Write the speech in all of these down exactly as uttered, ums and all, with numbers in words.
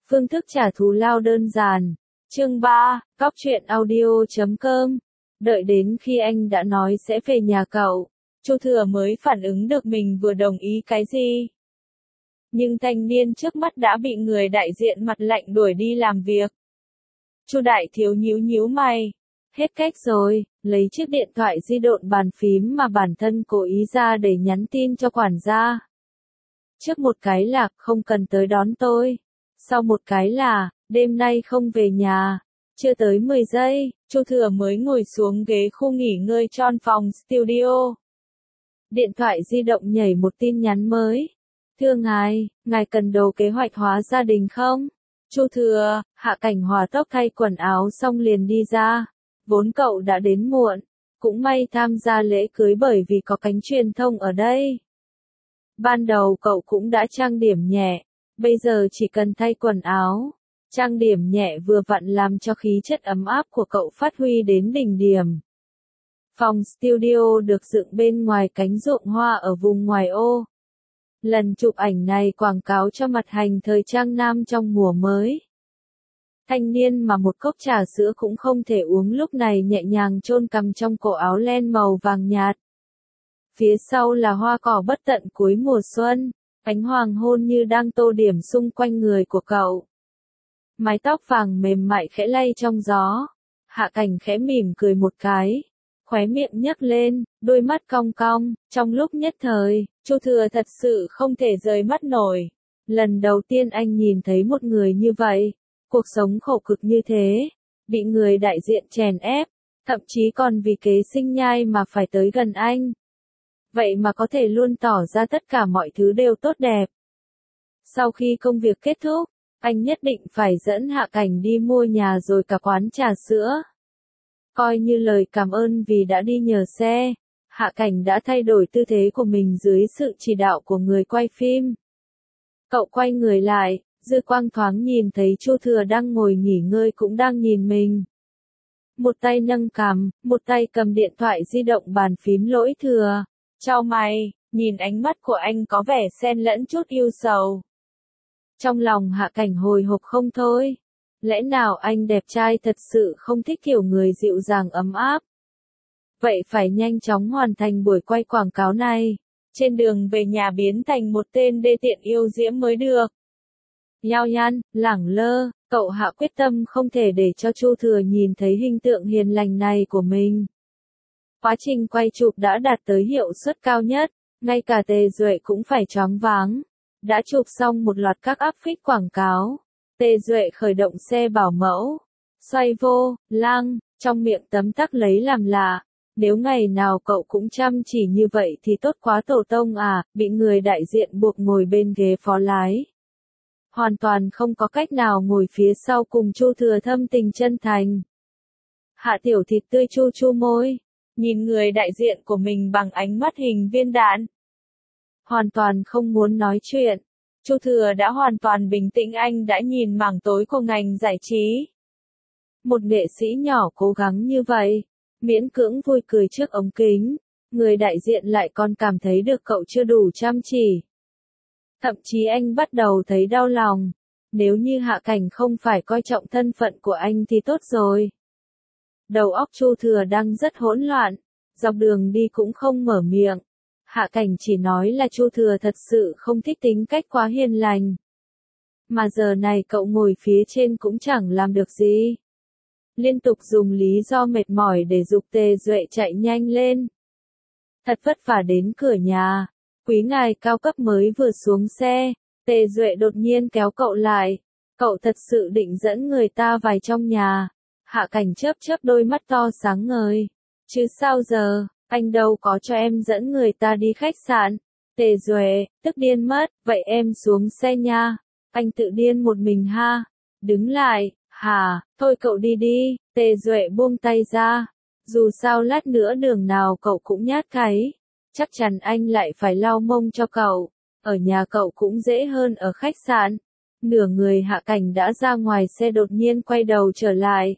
Phương thức trả thù lao đơn giản. Chương ba, cóc truyện audio chấm com. Đợi đến khi anh đã nói sẽ về nhà cậu, Chu Thừa mới phản ứng được mình vừa đồng ý cái gì. Nhưng thanh niên trước mắt đã bị người đại diện mặt lạnh đuổi đi làm việc. Chu Đại Thiếu nhíu nhíu mày. Hết cách rồi, lấy chiếc điện thoại di động bàn phím mà bản thân cố ý ra để nhắn tin cho quản gia. Trước một cái là không cần tới đón tôi. Sau một cái là, đêm nay không về nhà. Chưa tới mười giây, Chu Thừa mới ngồi xuống ghế khu nghỉ ngơi trong phòng studio. Điện thoại di động nhảy một tin nhắn mới. Thưa ngài, ngài cần đồ kế hoạch hóa gia đình không? Chu Thừa, Hạ Cảnh hòa tốc thay quần áo xong liền đi ra. Vốn cậu đã đến muộn, cũng may tham gia lễ cưới bởi vì có cánh truyền thông ở đây. Ban đầu cậu cũng đã trang điểm nhẹ, bây giờ chỉ cần thay quần áo. Trang điểm nhẹ vừa vặn làm cho khí chất ấm áp của cậu phát huy đến đỉnh điểm. Phòng studio được dựng bên ngoài cánh ruộng hoa ở vùng ngoài ô. Lần chụp ảnh này quảng cáo cho mặt hành thời trang nam trong mùa mới. Thanh niên mà một cốc trà sữa cũng không thể uống lúc này nhẹ nhàng chôn cằm trong cổ áo len màu vàng nhạt. Phía sau là hoa cỏ bất tận cuối mùa xuân, ánh hoàng hôn như đang tô điểm xung quanh người của cậu. Mái tóc vàng mềm mại khẽ lay trong gió. Hạ Cảnh khẽ mỉm cười một cái, khóe miệng nhấc lên, đôi mắt cong cong, trong lúc nhất thời, Chu Thừa thật sự không thể rời mắt nổi. Lần đầu tiên anh nhìn thấy một người như vậy, cuộc sống khổ cực như thế, bị người đại diện chèn ép, thậm chí còn vì kế sinh nhai mà phải tới gần anh. Vậy mà có thể luôn tỏ ra tất cả mọi thứ đều tốt đẹp. Sau khi công việc kết thúc, anh nhất định phải dẫn Hạ Cảnh đi mua nhà rồi cả quán trà sữa. Coi như lời cảm ơn vì đã đi nhờ xe, Hạ Cảnh đã thay đổi tư thế của mình dưới sự chỉ đạo của người quay phim. Cậu quay người lại, dư quang thoáng nhìn thấy Chu Thừa đang ngồi nghỉ ngơi cũng đang nhìn mình. Một tay nâng cằm, một tay cầm điện thoại di động bàn phím lỗi Thừa. Chau mày, nhìn ánh mắt của anh có vẻ xen lẫn chút yêu sầu. Trong lòng Hạ Cảnh hồi hộp không thôi. Lẽ nào anh đẹp trai thật sự không thích kiểu người dịu dàng ấm áp? Vậy phải nhanh chóng hoàn thành buổi quay quảng cáo này. Trên đường về nhà biến thành một tên đê tiện yêu diễm mới được. Yao Yan, lẳng lơ, cậu Hạ quyết tâm không thể để cho Chu Thừa nhìn thấy hình tượng hiền lành này của mình. Quá trình quay chụp đã đạt tới hiệu suất cao nhất, ngay cả Tề Duệ cũng phải choáng váng. Đã chụp xong một loạt các áp phích quảng cáo. Tề Duệ khởi động xe bảo mẫu, xoay vô, lăng, trong miệng tấm tắc lấy làm lạ. Nếu ngày nào cậu cũng chăm chỉ như vậy thì tốt quá tổ tông à, bị người đại diện buộc ngồi bên ghế phó lái. Hoàn toàn không có cách nào ngồi phía sau cùng Chu Thừa thâm tình chân thành. Hạ Tiểu Thịt tươi chu chu môi, nhìn người đại diện của mình bằng ánh mắt hình viên đạn. Hoàn toàn không muốn nói chuyện. Chu Thừa đã hoàn toàn bình tĩnh, anh đã nhìn mảng tối của ngành giải trí. Một nghệ sĩ nhỏ cố gắng như vậy, miễn cưỡng vui cười trước ống kính, người đại diện lại còn cảm thấy được cậu chưa đủ chăm chỉ. Thậm chí anh bắt đầu thấy đau lòng, nếu như Hạ Cảnh không phải coi trọng thân phận của anh thì tốt rồi. Đầu óc Chu Thừa đang rất hỗn loạn, dọc đường đi cũng không mở miệng. Hạ Cảnh chỉ nói là Chu Thừa thật sự không thích tính cách quá hiền lành. Mà giờ này cậu ngồi phía trên cũng chẳng làm được gì. Liên tục dùng lý do mệt mỏi để giục Tề Duệ chạy nhanh lên. Thật vất vả đến cửa nhà, quý ngài cao cấp mới vừa xuống xe, Tề Duệ đột nhiên kéo cậu lại. Cậu thật sự định dẫn người ta vào trong nhà. Hạ Cảnh chớp chớp đôi mắt to sáng ngời. Chứ sao giờ? Anh đâu có cho em dẫn người ta đi khách sạn. Tề Duệ, tức điên mất, vậy em xuống xe nha. Anh tự điên một mình ha. Đứng lại, hả, thôi cậu đi đi. Tề Duệ buông tay ra. Dù sao lát nữa đường nào cậu cũng nhát cái. Chắc chắn anh lại phải lau mông cho cậu. Ở nhà cậu cũng dễ hơn ở khách sạn. Nửa người Hạ Cảnh đã ra ngoài xe đột nhiên quay đầu trở lại.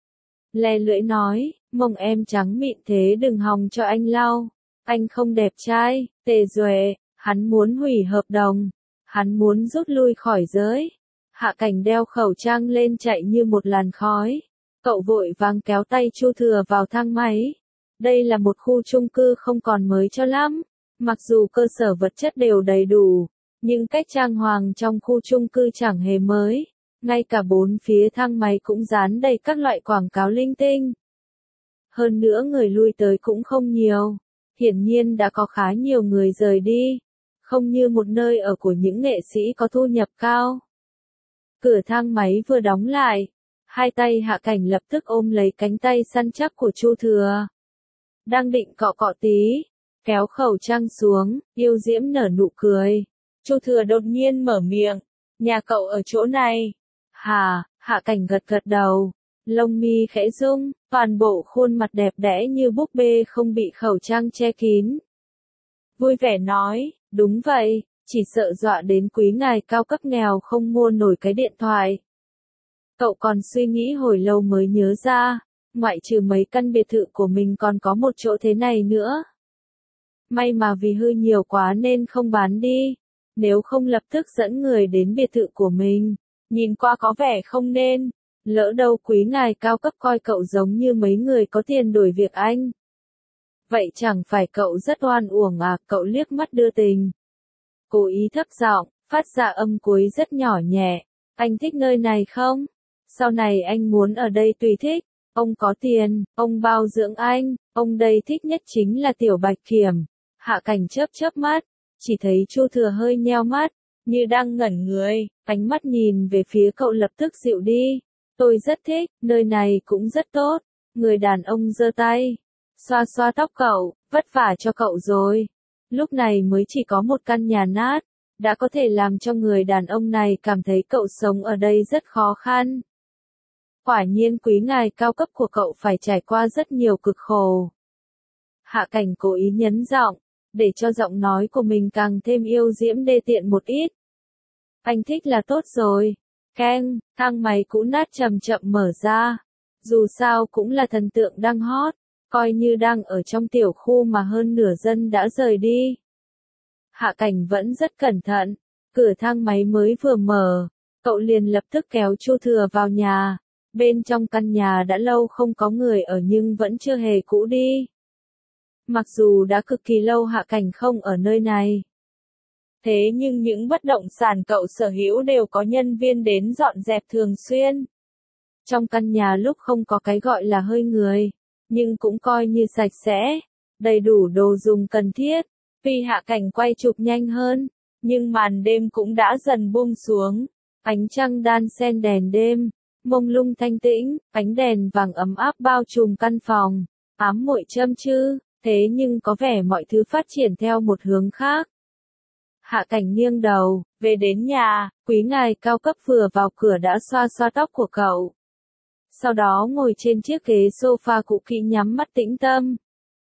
Le lưỡi nói, mông em trắng mịn thế đừng hòng cho anh lau. Anh không đẹp trai. Tề Duệ, hắn muốn hủy hợp đồng. Hắn muốn rút lui khỏi giới. Hạ Cảnh đeo khẩu trang lên chạy như một làn khói. Cậu vội vàng kéo tay Chu Thừa vào thang máy. Đây là một khu chung cư không còn mới cho lắm. Mặc dù cơ sở vật chất đều đầy đủ, nhưng cách trang hoàng trong khu chung cư chẳng hề mới. Ngay cả bốn phía thang máy cũng dán đầy các loại quảng cáo linh tinh. Hơn nữa người lui tới cũng không nhiều. Hiển nhiên đã có khá nhiều người rời đi. Không như một nơi ở của những nghệ sĩ có thu nhập cao. Cửa thang máy vừa đóng lại. Hai tay Hạ Cảnh lập tức ôm lấy cánh tay săn chắc của Chu Thừa. Đang định cọ cọ tí. Kéo khẩu trang xuống, yêu diễm nở nụ cười. Chu Thừa đột nhiên mở miệng. Nhà cậu ở chỗ này. Hà, Hạ Cảnh gật gật đầu. Lông mi khẽ rung, toàn bộ khuôn mặt đẹp đẽ như búp bê không bị khẩu trang che kín. Vui vẻ nói, đúng vậy, chỉ sợ dọa đến quý ngài cao cấp nghèo không mua nổi cái điện thoại. Cậu còn suy nghĩ hồi lâu mới nhớ ra, ngoại trừ mấy căn biệt thự của mình còn có một chỗ thế này nữa. May mà vì hư nhiều quá nên không bán đi, nếu không lập tức dẫn người đến biệt thự của mình, nhìn qua có vẻ không nên. Lỡ đâu quý ngài cao cấp coi cậu giống như mấy người có tiền đổi việc anh. Vậy chẳng phải cậu rất oan uổng à, cậu liếc mắt đưa tình. Cố ý thấp giọng, phát ra âm cuối rất nhỏ nhẹ. Anh thích nơi này không? Sau này anh muốn ở đây tùy thích. Ông có tiền, ông bao dưỡng anh, ông đây thích nhất chính là Tiểu Bạch Kiểm. Hạ Cảnh chớp chớp mắt, chỉ thấy Chu Thừa hơi nheo mắt, như đang ngẩn người, ánh mắt nhìn về phía cậu lập tức dịu đi. Tôi rất thích, nơi này cũng rất tốt. Người đàn ông giơ tay, xoa xoa tóc cậu, vất vả cho cậu rồi. Lúc này mới chỉ có một căn nhà nát, đã có thể làm cho người đàn ông này cảm thấy cậu sống ở đây rất khó khăn. Quả nhiên quý ngài cao cấp của cậu phải trải qua rất nhiều cực khổ. Hạ Cảnh cố ý nhấn giọng, để cho giọng nói của mình càng thêm yêu diễm đê tiện một ít. Anh thích là tốt rồi. Keng, thang máy cũ nát chậm chậm mở ra. Dù sao cũng là thần tượng đang hot, coi như đang ở trong tiểu khu mà hơn nửa dân đã rời đi. Hạ Cảnh vẫn rất cẩn thận, cửa thang máy mới vừa mở, cậu liền lập tức kéo Chu Thừa vào nhà. Bên trong căn nhà đã lâu không có người ở nhưng vẫn chưa hề cũ đi. Mặc dù đã cực kỳ lâu Hạ Cảnh không ở nơi này. Thế nhưng những bất động sản cậu sở hữu đều có nhân viên đến dọn dẹp thường xuyên. Trong căn nhà lúc không có cái gọi là hơi người, nhưng cũng coi như sạch sẽ, đầy đủ đồ dùng cần thiết. Vì Hạ Cảnh quay chụp nhanh hơn, nhưng màn đêm cũng đã dần buông xuống. Ánh trăng đan xen đèn đêm, mông lung thanh tĩnh, ánh đèn vàng ấm áp bao trùm căn phòng, ám muội châm chư, thế nhưng có vẻ mọi thứ phát triển theo một hướng khác. Hạ Cảnh nghiêng đầu, về đến nhà, quý ngài cao cấp vừa vào cửa đã xoa xoa tóc của cậu. Sau đó ngồi trên chiếc ghế sofa cũ kỹ nhắm mắt tĩnh tâm.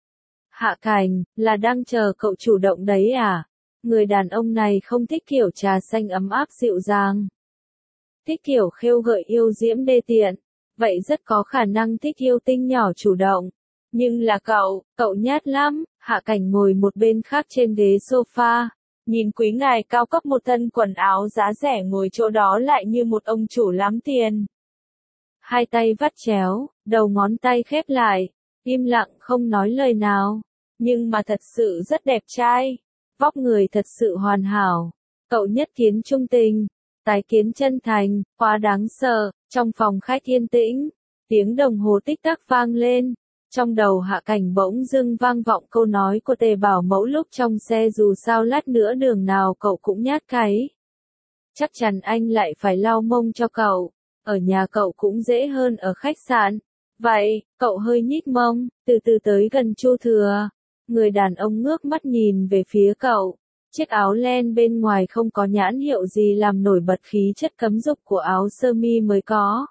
Hạ Cảnh, là đang chờ cậu chủ động đấy à? Người đàn ông này không thích kiểu trà xanh ấm áp dịu dàng. Thích kiểu khêu gợi yêu diễm đê tiện. Vậy rất có khả năng thích yêu tinh nhỏ chủ động. Nhưng là cậu, cậu nhát lắm. Hạ Cảnh ngồi một bên khác trên ghế sofa. Nhìn quý ngài cao cấp một thân quần áo giá rẻ ngồi chỗ đó lại như một ông chủ lắm tiền. Hai tay vắt chéo, đầu ngón tay khép lại, im lặng không nói lời nào. Nhưng mà thật sự rất đẹp trai. Vóc người thật sự hoàn hảo. Cậu nhất kiến trung tình, tái kiến chân thành, quá đáng sợ. Trong phòng khách yên tĩnh, tiếng đồng hồ tích tắc vang lên. Trong đầu Hạ Cảnh bỗng dưng vang vọng câu nói của Tề Bảo Mẫu lúc trong xe, dù sao lát nữa đường nào cậu cũng nhát cái. Chắc chắn anh lại phải lau mông cho cậu. Ở nhà cậu cũng dễ hơn ở khách sạn. Vậy, cậu hơi nhích mông, từ từ tới gần Chu Thừa. Người đàn ông ngước mắt nhìn về phía cậu. Chiếc áo len bên ngoài không có nhãn hiệu gì làm nổi bật khí chất cấm dục của áo sơ mi mới có.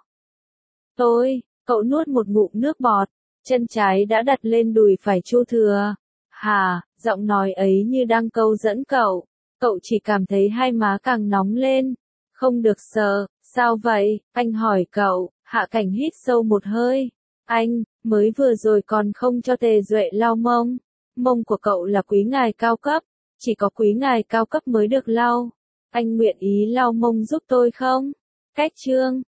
Tôi, cậu nuốt một ngụm nước bọt. Chân trái đã đặt lên đùi phải Chu Thừa. Hà, giọng nói ấy như đang câu dẫn cậu. Cậu chỉ cảm thấy hai má càng nóng lên. Không được sợ, sao vậy? Anh hỏi cậu. Hạ Cảnh hít sâu một hơi. Anh, mới vừa rồi còn không cho Tề Duệ lau mông. Mông của cậu là quý ngài cao cấp. Chỉ có quý ngài cao cấp mới được lau. Anh nguyện ý lau mông giúp tôi không? Cách chương